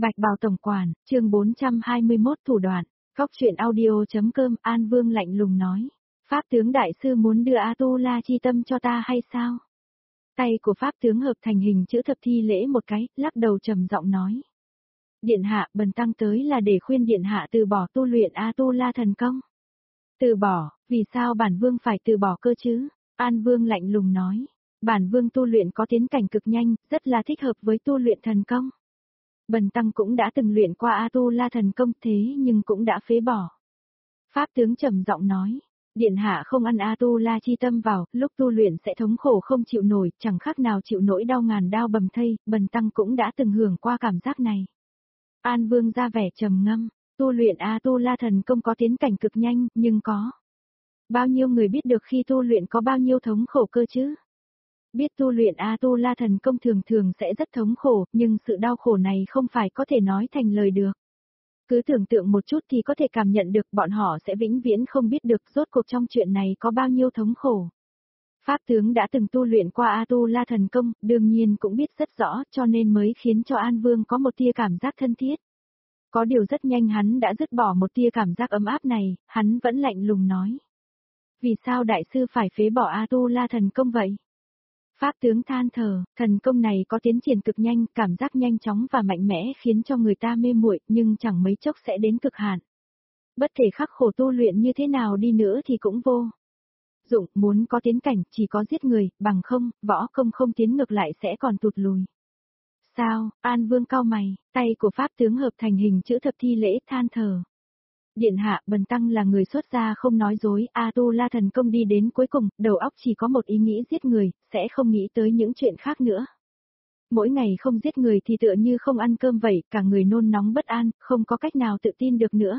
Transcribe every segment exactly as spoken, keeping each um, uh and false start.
Bạch Bào Tổng Quản, chương bốn trăm hai mươi mốt thủ đoạn, Cóc truyện audio.com An Vương lạnh lùng nói. Pháp tướng đại sư muốn đưa A-tu-la chi tâm cho ta hay sao? Tay của Pháp tướng hợp thành hình chữ thập thi lễ một cái, lắc đầu trầm giọng nói. Điện hạ, bần tăng tới là để khuyên điện hạ từ bỏ tu luyện A-tu-la thần công. Từ bỏ, vì sao bản vương phải từ bỏ cơ chứ? An Vương lạnh lùng nói. Bản vương tu luyện có tiến cảnh cực nhanh, rất là thích hợp với tu luyện thần công. Bần tăng cũng đã từng luyện qua A-tu-la thần công thế nhưng cũng đã phế bỏ. Pháp tướng trầm giọng nói, điện hạ không ăn A-tu-la chi tâm vào, lúc tu luyện sẽ thống khổ không chịu nổi, chẳng khác nào chịu nỗi đau ngàn đao bầm thây, bần tăng cũng đã từng hưởng qua cảm giác này. An Vương ra vẻ trầm ngâm, tu luyện A-tu-la thần công có tiến cảnh cực nhanh, nhưng có. Bao nhiêu người biết được khi tu luyện có bao nhiêu thống khổ cơ chứ? Biết tu luyện A-tu-la thần công thường thường sẽ rất thống khổ, nhưng sự đau khổ này không phải có thể nói thành lời được. Cứ tưởng tượng một chút thì có thể cảm nhận được bọn họ sẽ vĩnh viễn không biết được rốt cuộc trong chuyện này có bao nhiêu thống khổ. Pháp tướng đã từng tu luyện qua A-tu-la thần công, đương nhiên cũng biết rất rõ cho nên mới khiến cho An Vương có một tia cảm giác thân thiết. Có điều rất nhanh hắn đã dứt bỏ một tia cảm giác ấm áp này, hắn vẫn lạnh lùng nói. Vì sao đại sư phải phế bỏ A-tu-la thần công vậy? Pháp tướng than thở, thần công này có tiến triển cực nhanh, cảm giác nhanh chóng và mạnh mẽ khiến cho người ta mê muội, nhưng chẳng mấy chốc sẽ đến cực hạn. Bất kể khắc khổ tu luyện như thế nào đi nữa thì cũng vô dụng, muốn có tiến cảnh chỉ có giết người, bằng không, võ công không tiến ngược lại sẽ còn tụt lùi. Sao? An Vương cau mày, tay của Pháp tướng hợp thành hình chữ thập thi lễ than thở. Điện hạ, bần tăng là người xuất gia không nói dối, A-tu-la thần công đi đến cuối cùng, đầu óc chỉ có một ý nghĩ giết người, sẽ không nghĩ tới những chuyện khác nữa. Mỗi ngày không giết người thì tựa như không ăn cơm vậy, cả người nôn nóng bất an, không có cách nào tự tin được nữa.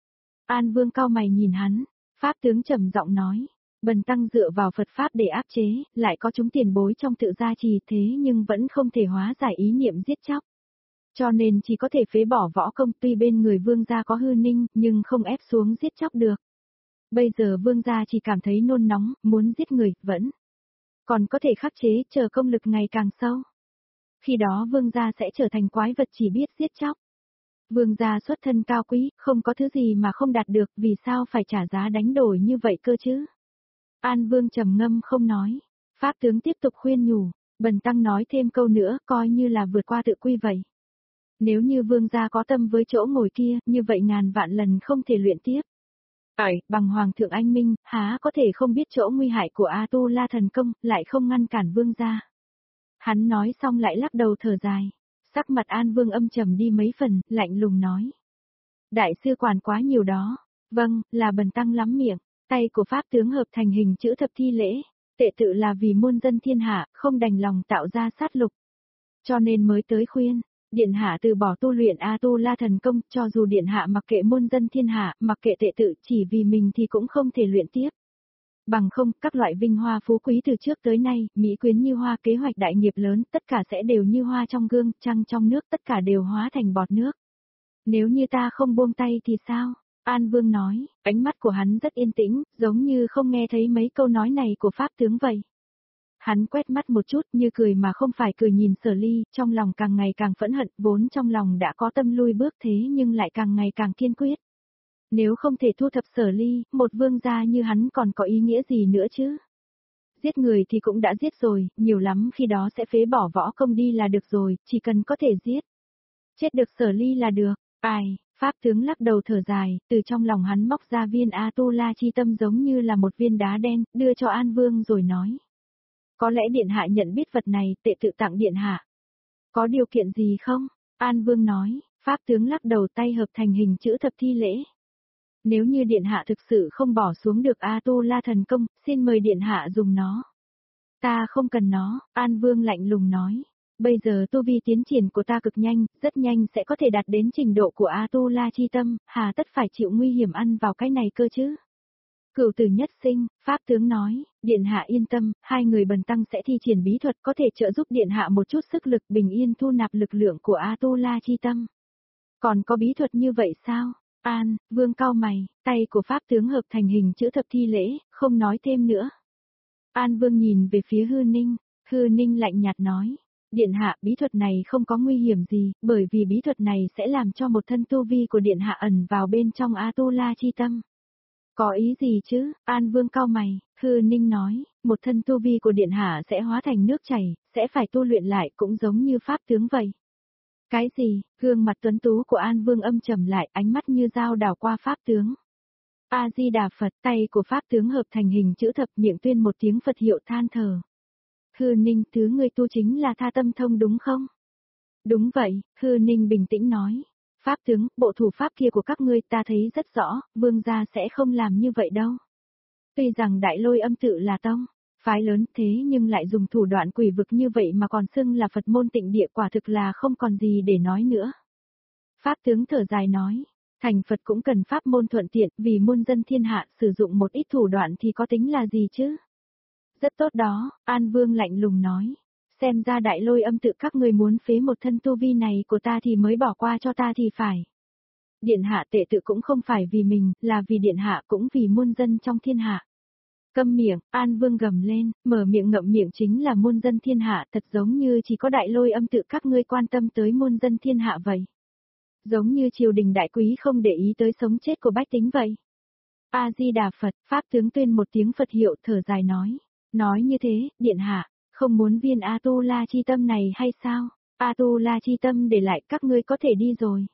An Vương cau mày nhìn hắn, Pháp tướng trầm giọng nói, bần tăng dựa vào Phật Pháp để áp chế, lại có chúng tiền bối trong tự gia trì thế nhưng vẫn không thể hóa giải ý niệm giết chóc. Cho nên chỉ có thể phế bỏ võ công, tuy bên người vương gia có hư ninh, nhưng không ép xuống giết chóc được. Bây giờ vương gia chỉ cảm thấy nôn nóng, muốn giết người, vẫn còn có thể khắc chế, chờ công lực ngày càng sâu. Khi đó vương gia sẽ trở thành quái vật chỉ biết giết chóc. Vương gia xuất thân cao quý, không có thứ gì mà không đạt được, vì sao phải trả giá đánh đổi như vậy cơ chứ? An Vương trầm ngâm không nói. Pháp tướng tiếp tục khuyên nhủ, bần tăng nói thêm câu nữa, coi như là vượt qua tự quy vậy. Nếu như vương gia có tâm với chỗ ngồi kia, như vậy ngàn vạn lần không thể luyện tiếp. Ẩy, bằng hoàng thượng anh minh, há có thể không biết chỗ nguy hại của A-tu-la thần công, lại không ngăn cản vương gia. Hắn nói xong lại lắc đầu thở dài. Sắc mặt An Vương âm trầm đi mấy phần, lạnh lùng nói. Đại sư quản quá nhiều đó. Vâng, là bần tăng lắm miệng. Tay của Pháp tướng hợp thành hình chữ thập thi lễ. Tệ tự là vì muôn dân thiên hạ, không đành lòng tạo ra sát lục. Cho nên mới tới khuyên. Điện hạ từ bỏ tu luyện A-tu-la thần công, cho dù điện hạ mặc kệ muôn dân thiên hạ, mặc kệ tệ tự, chỉ vì mình thì cũng không thể luyện tiếp. Bằng không, các loại vinh hoa phú quý từ trước tới nay, mỹ quyến như hoa kế hoạch đại nghiệp lớn, tất cả sẽ đều như hoa trong gương, trăng trong nước, tất cả đều hóa thành bọt nước. Nếu như ta không buông tay thì sao? An Vương nói, ánh mắt của hắn rất yên tĩnh, giống như không nghe thấy mấy câu nói này của Pháp tướng vậy. Hắn quét mắt một chút như cười mà không phải cười nhìn Sở Ly, trong lòng càng ngày càng phẫn hận, vốn trong lòng đã có tâm lui bước thế nhưng lại càng ngày càng kiên quyết. Nếu không thể thu thập Sở Ly, một vương gia như hắn còn có ý nghĩa gì nữa chứ? Giết người thì cũng đã giết rồi, nhiều lắm khi đó sẽ phế bỏ võ công đi là được rồi, chỉ cần có thể giết. Chết được Sở Ly là được. Ai, Pháp tướng lắc đầu thở dài, từ trong lòng hắn móc ra viên A-tu-la chi tâm giống như là một viên đá đen, đưa cho An Vương rồi nói. Có lẽ điện hạ nhận biết vật này, tệ tự tặng điện hạ. Có điều kiện gì không? An Vương nói, Pháp tướng lắc đầu tay hợp thành hình chữ thập thi lễ. Nếu như điện hạ thực sự không bỏ xuống được A-tu-la thần công, xin mời điện hạ dùng nó. Ta không cần nó, An Vương lạnh lùng nói. Bây giờ tu vi tiến triển của ta cực nhanh, rất nhanh sẽ có thể đạt đến trình độ của A-tu-la chi tâm, hà tất phải chịu nguy hiểm ăn vào cái này cơ chứ? Cửu tử nhất sinh, Pháp tướng nói, điện hạ yên tâm, hai người bần tăng sẽ thi triển bí thuật có thể trợ giúp điện hạ một chút sức lực bình yên thu nạp lực lượng của A-tu-la chi tâm. Còn có bí thuật như vậy sao? An, Vương cau mày, tay của Pháp tướng hợp thành hình chữ thập thi lễ, không nói thêm nữa. An Vương nhìn về phía Hư Ninh, Hư Ninh lạnh nhạt nói, Điện hạ, bí thuật này không có nguy hiểm gì, bởi vì bí thuật này sẽ làm cho một thân tu vi của điện hạ ẩn vào bên trong A-tu-la chi tâm. Có ý gì chứ? An Vương cau mày, Hư Ninh nói, một thân tu vi của điện hạ sẽ hóa thành nước chảy, sẽ phải tu luyện lại cũng giống như pháp tướng vậy. Cái gì? Gương mặt tuấn tú của An Vương âm trầm lại, ánh mắt như dao đảo qua pháp tướng. A-di-đà Phật, tay của pháp tướng hợp thành hình chữ thập, miệng tuyên một tiếng Phật hiệu than thở. Hư Ninh, thứ ngươi tu chính là tha tâm thông đúng không? Đúng vậy, Hư Ninh bình tĩnh nói. Pháp tướng, bộ thủ pháp kia của các ngươi ta thấy rất rõ, vương gia sẽ không làm như vậy đâu. Tuy rằng đại lôi âm tự là tông, phái lớn thế nhưng lại dùng thủ đoạn quỷ vực như vậy mà còn xưng là Phật môn tịnh địa, quả thực là không còn gì để nói nữa. Pháp tướng thở dài nói, thành Phật cũng cần pháp môn thuận tiện, vì muôn dân thiên hạ sử dụng một ít thủ đoạn thì có tính là gì chứ? Rất tốt đó, An Vương lạnh lùng nói. Xem ra đại lôi âm tự các người muốn phế một thân tu vi này của ta thì mới bỏ qua cho ta thì phải. Điện hạ tệ tự cũng không phải vì mình, là vì điện hạ cũng vì muôn dân trong thiên hạ. Câm miệng, An Vương gầm lên, mở miệng ngậm miệng chính là muôn dân thiên hạ, thật giống như chỉ có đại lôi âm tự các ngươi quan tâm tới muôn dân thiên hạ vậy. Giống như triều đình đại quý không để ý tới sống chết của bách tính vậy. A-di-đà Phật, Pháp tướng tuyên một tiếng Phật hiệu thở dài nói. Nói như thế, điện hạ, không muốn viên A-tu-la chi tâm này hay sao? A-tu-la chi tâm để lại các ngươi có thể đi rồi.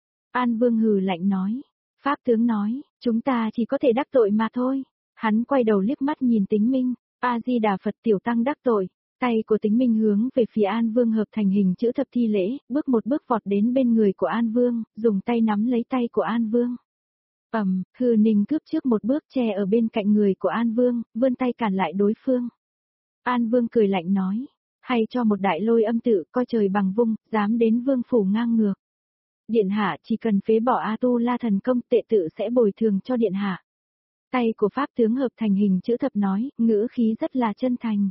An Vương hừ lạnh nói. Pháp tướng nói, chúng ta chỉ có thể đắc tội mà thôi. Hắn quay đầu liếc mắt nhìn Tính Minh, A-di-đà Phật tiểu tăng đắc tội. Tay của Tính Minh hướng về phía An Vương hợp thành hình chữ thập thi lễ, bước một bước vọt đến bên người của An Vương, dùng tay nắm lấy tay của An Vương. Ầm, Hư Ninh cướp trước một bước che ở bên cạnh người của An Vương, vươn tay cản lại đối phương. An Vương cười lạnh nói, hay cho một đại lôi âm tự coi trời bằng vung, dám đến vương phủ ngang ngược. Điện hạ chỉ cần phế bỏ A-tu-la thần công, tệ tự sẽ bồi thường cho điện hạ. Tay của pháp tướng hợp thành hình chữ thập nói, ngữ khí rất là chân thành.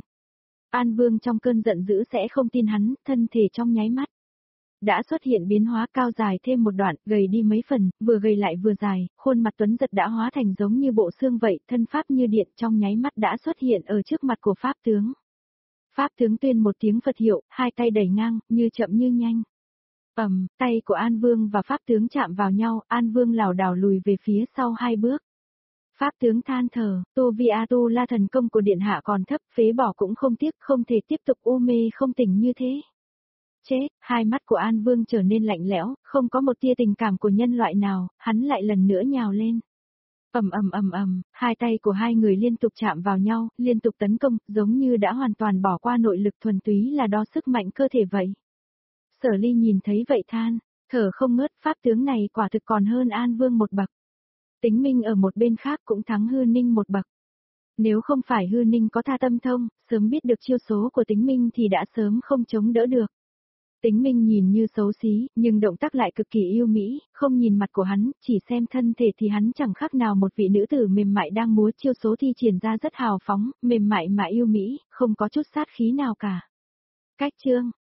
An Vương trong cơn giận dữ sẽ không tin hắn, thân thể trong nháy mắt đã xuất hiện biến hóa, cao dài thêm một đoạn, gầy đi mấy phần, vừa gầy lại vừa dài, khuôn mặt tuấn giật đã hóa thành giống như bộ xương vậy, thân pháp như điện trong nháy mắt đã xuất hiện ở trước mặt của pháp tướng. Pháp tướng tuyên một tiếng Phật hiệu, hai tay đẩy ngang, như chậm như nhanh. Ầm, tay của An Vương và pháp tướng chạm vào nhau, An Vương lảo đảo lùi về phía sau hai bước. Pháp tướng than thở, tu vi A-tu-la thần công của điện hạ còn thấp, phế bỏ cũng không tiếc, không thể tiếp tục u mê không tỉnh như thế. Chết, hai mắt của An Vương trở nên lạnh lẽo, không có một tia tình cảm của nhân loại nào, hắn lại lần nữa nhào lên. Ầm ầm ầm ầm, hai tay của hai người liên tục chạm vào nhau, liên tục tấn công, giống như đã hoàn toàn bỏ qua nội lực thuần túy là đo sức mạnh cơ thể vậy. Sở Ly nhìn thấy vậy than, thở không ngớt, pháp tướng này quả thực còn hơn An Vương một bậc. Tính Minh ở một bên khác cũng thắng Hư Ninh một bậc. Nếu không phải Hư Ninh có tha tâm thông, sớm biết được chiêu số của Tính Minh thì đã sớm không chống đỡ được. Tính Minh nhìn như xấu xí, nhưng động tác lại cực kỳ yêu mỹ, không nhìn mặt của hắn, chỉ xem thân thể thì hắn chẳng khác nào một vị nữ tử mềm mại đang múa chiêu số thi triển ra rất hào phóng, mềm mại mà yêu mỹ, không có chút sát khí nào cả. Cách chương